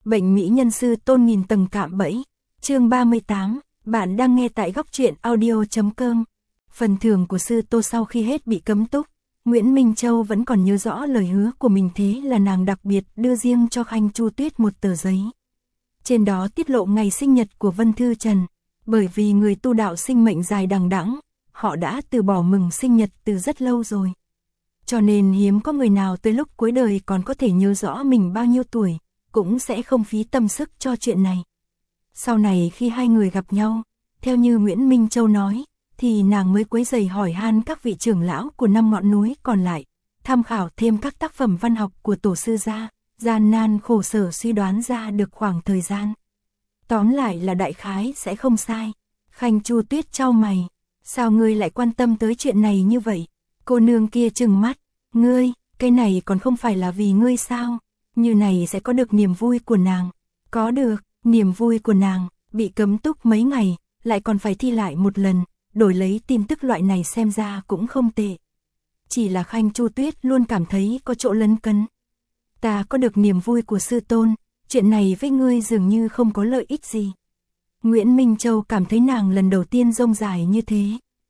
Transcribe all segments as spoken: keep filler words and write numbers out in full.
Bệnh mỹ nhân sư tôn nghìn tầng cạm bẫy. Chương ba mươi tám, bạn đang nghe tại góc truyện audio chấm com. Phần thưởng của sư tô sau khi hết bị cấm túc, Nguyễn Minh Châu vẫn còn nhớ rõ lời hứa của mình, thế là nàng đặc biệt đưa riêng cho Khanh Chu Tuyết một tờ giấy. Trên đó tiết lộ ngày sinh nhật của Vân Thư Trần, bởi vì người tu đạo sinh mệnh dài đằng đẵng, họ đã từ bỏ mừng sinh nhật từ rất lâu rồi. Cho nên hiếm có người nào tới lúc cuối đời còn có thể nhớ rõ mình bao nhiêu tuổi, cũng sẽ không phí tâm sức cho chuyện này. Sau này khi hai người gặp nhau, theo như Nguyễn Minh Châu nói, thì nàng mới quấy rầy hỏi han các vị trưởng lão của năm ngọn núi còn lại, tham khảo thêm các tác phẩm văn học của tổ sư gia, gian nan khổ sở suy đoán ra được khoảng thời gian. Tóm lại là đại khái sẽ không sai. Khanh Chu Tuyết chau mày, sao ngươi lại quan tâm tới chuyện này như vậy? Cô nương kia trừng mắt, ngươi, cái này còn không phải là vì ngươi sao? Như này sẽ có được niềm vui của nàng. Có được, niềm vui của nàng, bị cấm túc mấy ngày, lại còn phải thi lại một lần, đổi lấy tin tức loại này xem ra cũng không tệ. Chỉ là Khanh Chu Tuyết luôn cảm thấy có chỗ lấn cấn. Ta có được niềm vui của sư tôn, chuyện này với ngươi dường như không có lợi ích gì. Nguyễn Minh Châu cảm thấy nàng lần đầu tiên rông dài như thế.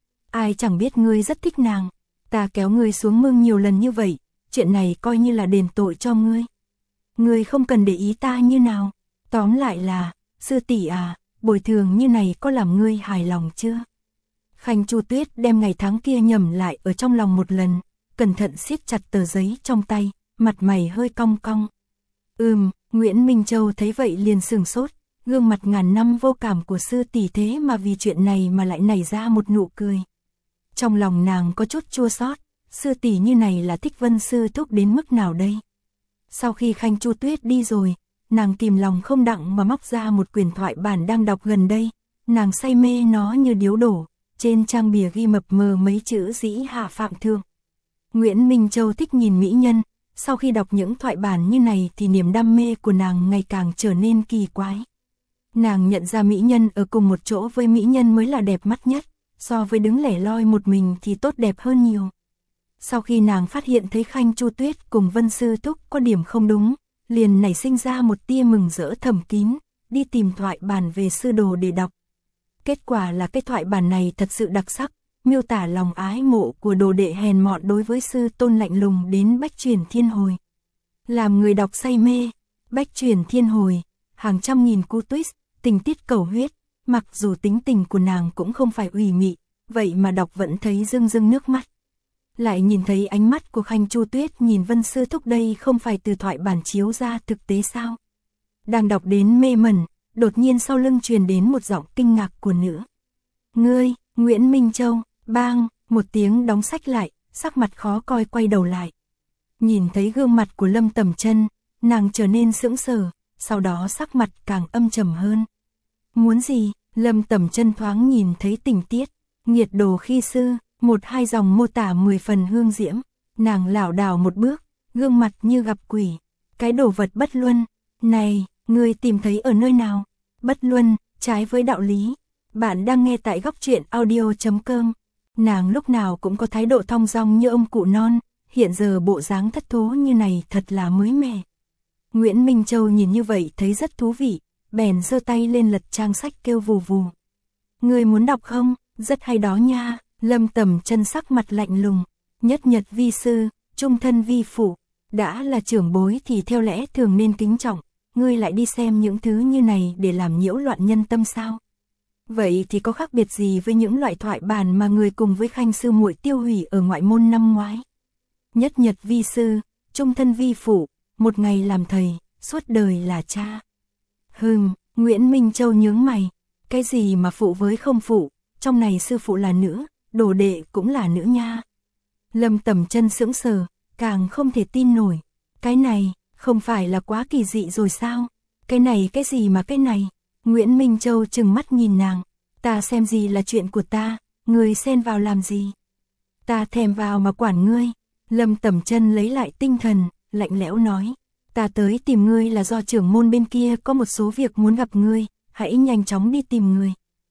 Ai chẳng biết ngươi rất thích nàng, ta kéo ngươi xuống mương nhiều lần như vậy, chuyện này coi như là đền tội cho ngươi. Ngươi không cần để ý ta như nào, tóm lại là, sư tỷ à, bồi thường như này có làm ngươi hài lòng chưa? Khanh Chu Tuyết đem ngày tháng kia nhẩm lại ở trong lòng một lần, cẩn thận siết chặt tờ giấy trong tay, mặt mày hơi cong cong. Ừm, Nguyễn Minh Châu thấy vậy liền sửng sốt, gương mặt ngàn năm vô cảm của sư tỷ thế mà vì chuyện này mà lại nảy ra một nụ cười. Trong lòng nàng có chút chua xót, sư tỷ như này là thích Vân sư thúc đến mức nào đây? Sau khi Khanh Chu Tuyết đi rồi, nàng kìm lòng không đặng mà móc ra một quyển thoại bản đang đọc gần đây, nàng say mê nó như điếu đổ, trên trang bìa ghi mập mờ mấy chữ dĩ hạ phạm thượng. Nguyễn Minh Châu thích nhìn mỹ nhân, sau khi đọc những thoại bản như này thì niềm đam mê của nàng ngày càng trở nên kỳ quái. Nàng nhận ra mỹ nhân ở cùng một chỗ với mỹ nhân mới là đẹp mắt nhất, so với đứng lẻ loi một mình thì tốt đẹp hơn nhiều. Sau khi nàng phát hiện thấy Khanh Chu Tuyết cùng Vân sư thúc có điểm không đúng, liền nảy sinh ra một tia mừng rỡ thầm kín, đi tìm thoại bản về sư đồ để đọc. Kết quả là cái thoại bản này thật sự đặc sắc, miêu tả lòng ái mộ của đồ đệ hèn mọn đối với sư tôn lạnh lùng đến bách truyền thiên hồi. Làm người đọc say mê, bách truyền thiên hồi, hàng trăm nghìn cú twist, tình tiết cầu huyết, mặc dù tính tình của nàng cũng không phải ủy mị, vậy mà đọc vẫn thấy rưng rưng nước mắt. Lại nhìn thấy ánh mắt của Khanh Chu Tuyết nhìn Vân sư thúc đây không phải từ thoại bản chiếu ra thực tế sao? Đang đọc đến mê mẩn, đột nhiên sau lưng truyền đến một giọng kinh ngạc của nữ. Ngươi, Nguyễn Minh Châu, bang, một tiếng đóng sách lại, sắc mặt khó coi quay đầu lại. Nhìn thấy gương mặt của Lâm Tầm Chân, nàng trở nên sững sờ, sau đó sắc mặt càng âm trầm hơn. Muốn gì? Lâm Tầm Chân thoáng nhìn thấy tình tiết, nghiệt đồ khi sư, một hai dòng mô tả mười phần hương diễm, nàng lảo đảo một bước, gương mặt như gặp quỷ. Cái đồ vật bất luân, này, ngươi tìm thấy ở nơi nào? Bất luân, trái với đạo lý. Bạn đang nghe tại góc truyện audio chấm com. Nàng lúc nào cũng có thái độ thong dong như ông cụ non, hiện giờ bộ dáng thất thố như này thật là mới mẻ. Nguyễn Minh Châu nhìn như vậy thấy rất thú vị, bèn giơ tay lên lật trang sách kêu vù vù. Ngươi muốn đọc không? Rất hay đó nha. Lâm Tầm Chân sắc mặt lạnh lùng, nhất nhật vi sư, trung thân vi phụ, đã là trưởng bối thì theo lẽ thường nên kính trọng, ngươi lại đi xem những thứ như này để làm nhiễu loạn nhân tâm sao? Vậy thì có khác biệt gì với những loại thoại bản mà người cùng với Khanh sư muội tiêu hủy ở ngoại môn năm ngoái? Nhất nhật vi sư, trung thân vi phụ, một ngày làm thầy, suốt đời là cha. Hừm, Nguyễn Minh Châu nhướng mày, cái gì mà phụ với không phụ, trong này sư phụ là nữ, đồ đệ cũng là nữ nha. Lâm Tầm Chân sững sờ, càng không thể tin nổi. Cái này, không phải là quá kỳ dị rồi sao? Cái này cái gì mà cái này? Nguyễn Minh Châu trừng mắt nhìn nàng. Ta xem gì là chuyện của ta, ngươi xen vào làm gì? Ta thèm vào mà quản ngươi. Lâm Tầm Chân lấy lại tinh thần, lạnh lẽo nói. Ta tới tìm ngươi là do trưởng môn bên kia có một số việc muốn gặp ngươi, hãy nhanh chóng đi tìm người.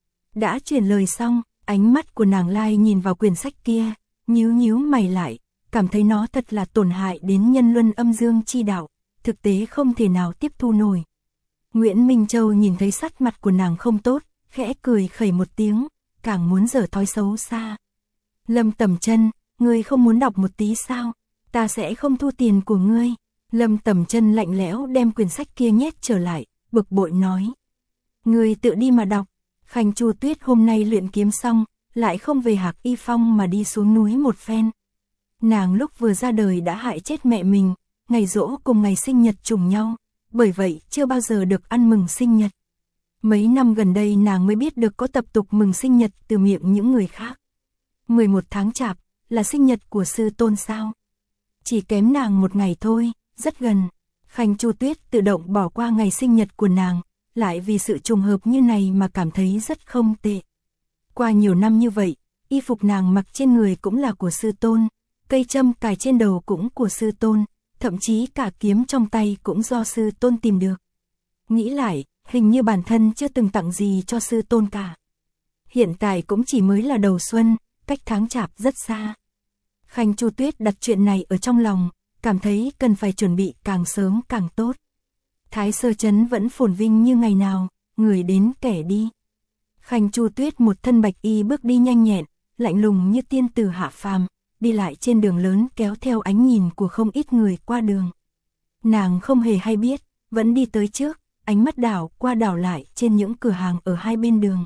Đã truyền lời xong, ánh mắt của nàng Lai nhìn vào quyển sách kia, nhíu nhíu mày lại, cảm thấy nó thật là tổn hại đến nhân luân âm dương chi đạo, thực tế không thể nào tiếp thu nổi. Nguyễn Minh Châu nhìn thấy sắc mặt của nàng không tốt, khẽ cười khẩy một tiếng, càng muốn giở thói xấu xa. Lâm Tầm Chân, ngươi không muốn đọc một tí sao? Ta sẽ không thu tiền của ngươi. Lâm Tầm Chân lạnh lẽo đem quyển sách kia nhét trở lại, bực bội nói. Ngươi tự đi mà đọc. Khanh Chu Tuyết hôm nay luyện kiếm xong, lại không về Hạc Y Phong mà đi xuống núi một phen. Nàng lúc vừa ra đời đã hại chết mẹ mình, ngày giỗ cùng ngày sinh nhật trùng nhau, bởi vậy chưa bao giờ được ăn mừng sinh nhật. Mấy năm gần đây nàng mới biết được có tập tục mừng sinh nhật từ miệng những người khác. mười một tháng Chạp là sinh nhật của sư tôn sao? Chỉ kém nàng một ngày thôi, rất gần. Khanh Chu Tuyết tự động bỏ qua ngày sinh nhật của nàng, lại vì sự trùng hợp như này mà cảm thấy rất không tệ. Qua nhiều năm như vậy, y phục nàng mặc trên người cũng là của sư tôn, cây châm cài trên đầu cũng của sư tôn, thậm chí cả kiếm trong tay cũng do sư tôn tìm được. Nghĩ lại, hình như bản thân chưa từng tặng gì cho sư tôn cả. Hiện tại cũng chỉ mới là đầu xuân, cách tháng Chạp rất xa. Khanh Chu Tuyết đặt chuyện này ở trong lòng, cảm thấy cần phải chuẩn bị càng sớm càng tốt. Thái Sơ Trấn vẫn phồn vinh như ngày nào, người đến kẻ đi. Khanh Chu Tuyết một thân bạch y bước đi nhanh nhẹn, lạnh lùng như tiên tử hạ phàm, đi lại trên đường lớn kéo theo ánh nhìn của không ít người qua đường. Nàng không hề hay biết, vẫn đi tới trước, ánh mắt đảo qua đảo lại trên những cửa hàng ở hai bên đường.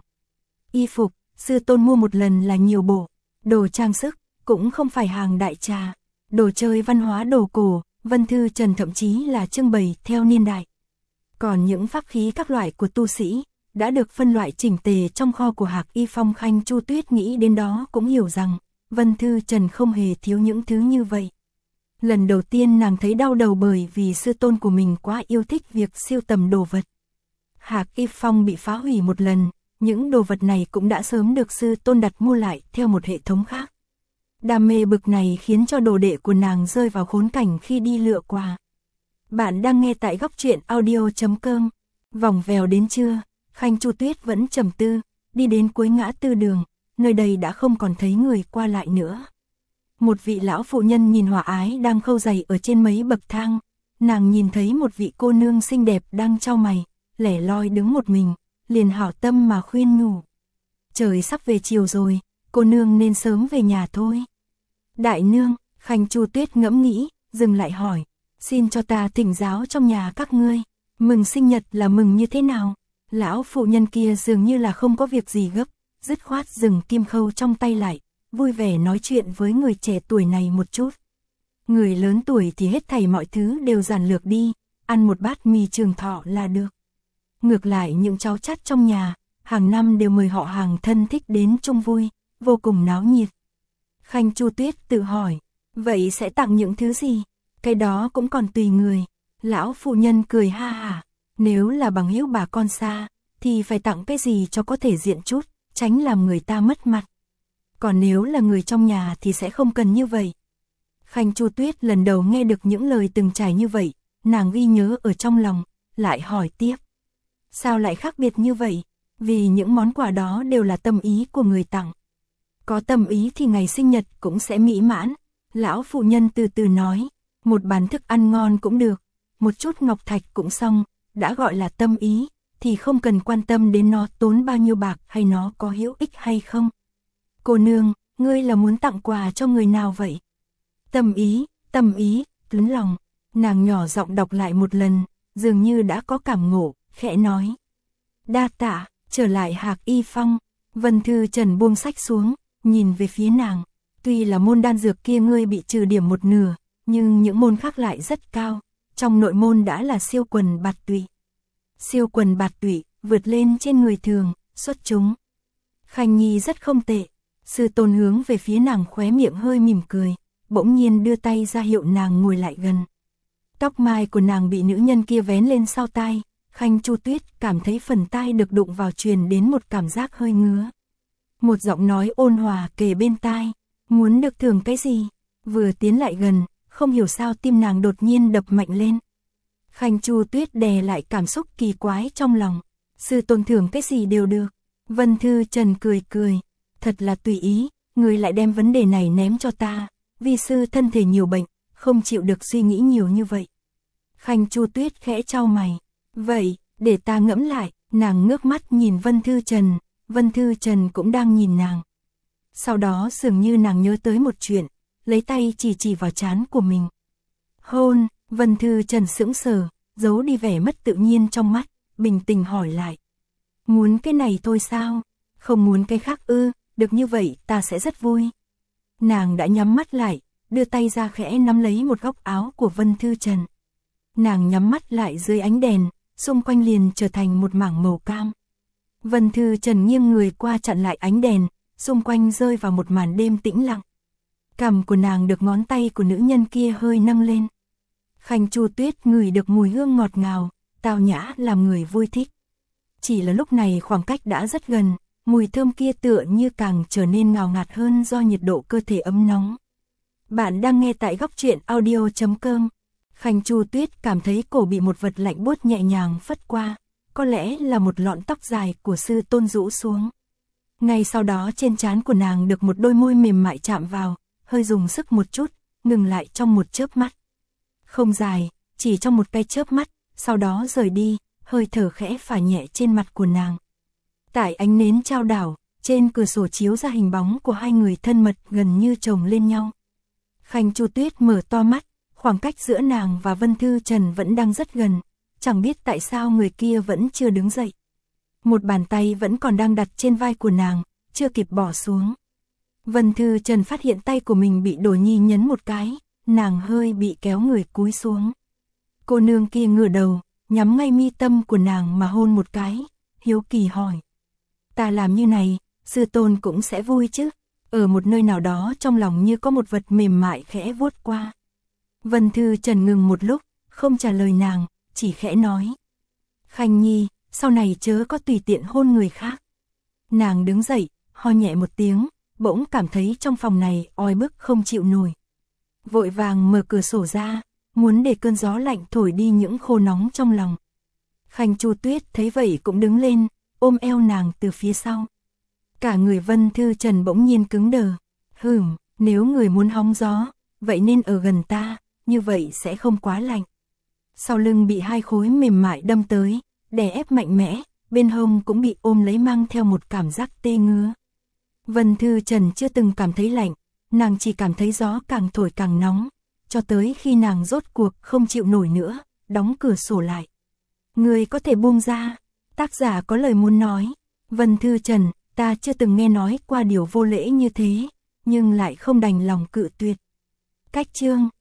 Y phục, sư tôn mua một lần là nhiều bộ, đồ trang sức, cũng không phải hàng đại trà, đồ chơi văn hóa đồ cổ, Vân Thư Trần thậm chí là trưng bày theo niên đại. Còn những pháp khí các loại của tu sĩ, đã được phân loại chỉnh tề trong kho của Hạc Y Phong. Khanh Chu Tuyết nghĩ đến đó cũng hiểu rằng, Vân Thư Trần không hề thiếu những thứ như vậy. Lần đầu tiên nàng thấy đau đầu bởi vì sư tôn của mình quá yêu thích việc siêu tầm đồ vật. Hạc Y Phong bị phá hủy một lần, những đồ vật này cũng đã sớm được sư tôn đặt mua lại theo một hệ thống khác. Đam mê bực này khiến cho đồ đệ của nàng rơi vào khốn cảnh khi đi lựa quà. Bạn đang nghe tại góc truyện audio chấm com. Vòng vèo đến trưa, Khanh Chu Tuyết vẫn trầm tư, đi đến cuối ngã tư đường, nơi đây đã không còn thấy người qua lại nữa. Một vị lão phụ nhân nhìn hòa ái đang khâu giày ở trên mấy bậc thang, nàng nhìn thấy một vị cô nương xinh đẹp đang chau mày, lẻ loi đứng một mình, liền hảo tâm mà khuyên nhủ. Trời sắp về chiều rồi, cô nương nên sớm về nhà thôi. Đại nương, Khanh Chu Tuyết ngẫm nghĩ, dừng lại hỏi, xin cho ta thỉnh giáo trong nhà các ngươi, mừng sinh nhật là mừng như thế nào? Lão phụ nhân kia dường như là không có việc gì gấp, dứt khoát dừng kim khâu trong tay lại, vui vẻ nói chuyện với người trẻ tuổi này một chút. Người lớn tuổi thì hết thảy mọi thứ đều giản lược đi, ăn một bát mì trường thọ là được. Ngược lại những cháu chắt trong nhà, hàng năm đều mời họ hàng thân thích đến chung vui, vô cùng náo nhiệt. Khanh Chu Tuyết tự hỏi, vậy sẽ tặng những thứ gì? Cái đó cũng còn tùy người. Lão phụ nhân cười ha hả, nếu là bằng hữu bà con xa, thì phải tặng cái gì cho có thể diện chút, tránh làm người ta mất mặt. Còn nếu là người trong nhà thì sẽ không cần như vậy. Khanh Chu Tuyết lần đầu nghe được những lời từng trải như vậy, nàng ghi nhớ ở trong lòng, lại hỏi tiếp. Sao lại khác biệt như vậy? Vì những món quà đó đều là tâm ý của người tặng. Có tâm ý thì ngày sinh nhật cũng sẽ mỹ mãn. Lão phụ nhân từ từ nói, một bàn thức ăn ngon cũng được, một chút ngọc thạch cũng xong, đã gọi là tâm ý, thì không cần quan tâm đến nó tốn bao nhiêu bạc hay nó có hữu ích hay không. Cô nương, ngươi là muốn tặng quà cho người nào vậy? Tâm ý, tâm ý, lớn lòng. Nàng nhỏ giọng đọc lại một lần, dường như đã có cảm ngộ, khẽ nói. Đa tạ, trở lại Hạc Y Phong. Vân Thư Trần buông sách xuống, nhìn về phía nàng. Tuy là môn đan dược kia ngươi bị trừ điểm một nửa, nhưng những môn khác lại rất cao. Trong nội môn đã là siêu quần bạt tụy. Siêu quần bạt tụy, vượt lên trên người thường, xuất chúng. Khanh Nhi rất không tệ. Sư tôn hướng về phía nàng khóe miệng hơi mỉm cười, bỗng nhiên đưa tay ra hiệu nàng ngồi lại gần. Tóc mai của nàng bị nữ nhân kia vén lên sau tai, Khanh Chu Tuyết cảm thấy phần tai được đụng vào truyền đến một cảm giác hơi ngứa. Một giọng nói ôn hòa kề bên tai, muốn được thưởng cái gì? Vừa tiến lại gần, không hiểu sao tim nàng đột nhiên đập mạnh lên. Khanh Chu Tuyết đè lại cảm xúc kỳ quái trong lòng, sư tôn thưởng cái gì đều được. Vân Thư Trần cười cười, thật là tùy ý, người lại đem vấn đề này ném cho ta, vi sư thân thể nhiều bệnh, không chịu được suy nghĩ nhiều như vậy. Khanh Chu Tuyết khẽ chau mày, vậy, Để ta ngẫm lại, nàng ngước mắt nhìn Vân Thư Trần, Vân Thư Trần cũng đang nhìn nàng. Sau đó dường như nàng nhớ tới một chuyện, lấy tay chỉ chỉ vào trán của mình. Hôn, Vân Thư Trần sững sờ, giấu đi vẻ mất tự nhiên trong mắt, bình tĩnh hỏi lại. Muốn cái này thôi sao? Không muốn cái khác ư, được như vậy ta sẽ rất vui. Nàng đã nhắm mắt lại, đưa tay ra khẽ nắm lấy một góc áo của Vân Thư Trần. Nàng nhắm mắt lại dưới ánh đèn, xung quanh liền trở thành một mảng màu cam. Vân Thư Trần nghiêng người qua chặn lại ánh đèn, xung quanh rơi vào một màn đêm tĩnh lặng. Cằm của nàng được ngón tay của nữ nhân kia hơi nâng lên. Khanh Chu Tuyết ngửi được mùi hương ngọt ngào, tao nhã làm người vui thích. Chỉ là lúc này khoảng cách đã rất gần, mùi thơm kia tựa như càng trở nên ngào ngạt hơn do nhiệt độ cơ thể ấm nóng. Bạn đang nghe tại góc truyện audio chấm com. Khanh Chu Tuyết cảm thấy cổ bị một vật lạnh buốt nhẹ nhàng phất qua, có lẽ là một lọn tóc dài của sư tôn rũ xuống. Ngay sau đó trên trán của nàng được một đôi môi mềm mại chạm vào, hơi dùng sức một chút, ngừng lại trong một chớp mắt. Không dài, chỉ trong một cái chớp mắt, sau đó rời đi, hơi thở khẽ phả nhẹ trên mặt của nàng. Tại ánh nến trao đảo, trên cửa sổ chiếu ra hình bóng của hai người thân mật gần như chồng lên nhau. Khanh Chu Tuyết mở to mắt, khoảng cách giữa nàng và Vân Thư Trần vẫn đang rất gần, chẳng biết tại sao người kia vẫn chưa đứng dậy. Một bàn tay vẫn còn đang đặt trên vai của nàng, chưa kịp bỏ xuống. Vân Thư Trần phát hiện tay của mình bị Đồ Nhi nhấn một cái, nàng hơi bị kéo người cúi xuống. Cô nương kia ngửa đầu, nhắm ngay mi tâm của nàng mà hôn một cái, hiếu kỳ hỏi. Ta làm như này, sư tôn cũng sẽ vui chứ? Ở một nơi nào đó trong lòng như có một vật mềm mại khẽ vuốt qua. Vân Thư Trần ngừng một lúc, không trả lời nàng, chỉ khẽ nói. Khanh Nhi, sau này chớ có tùy tiện hôn người khác. Nàng đứng dậy, ho nhẹ một tiếng, bỗng cảm thấy trong phòng này oi bức không chịu nổi. Vội vàng mở cửa sổ ra, muốn để cơn gió lạnh thổi đi những khô nóng trong lòng. Khanh Chu Tuyết thấy vậy cũng đứng lên, ôm eo nàng từ phía sau. Cả người Vân Thư Trần bỗng nhiên cứng đờ. Hừm, nếu người muốn hóng gió, vậy nên ở gần ta, như vậy sẽ không quá lạnh. Sau lưng bị hai khối mềm mại đâm tới, đè ép mạnh mẽ, bên hông cũng bị ôm lấy mang theo một cảm giác tê ngứa. Vân Thư Trần chưa từng cảm thấy lạnh, nàng chỉ cảm thấy gió càng thổi càng nóng, cho tới khi nàng rốt cuộc không chịu nổi nữa, đóng cửa sổ lại. Người có thể buông ra, tác giả có lời muốn nói. Vân Thư Trần, ta chưa từng nghe nói qua điều vô lễ như thế, nhưng lại không đành lòng cự tuyệt. Cách chương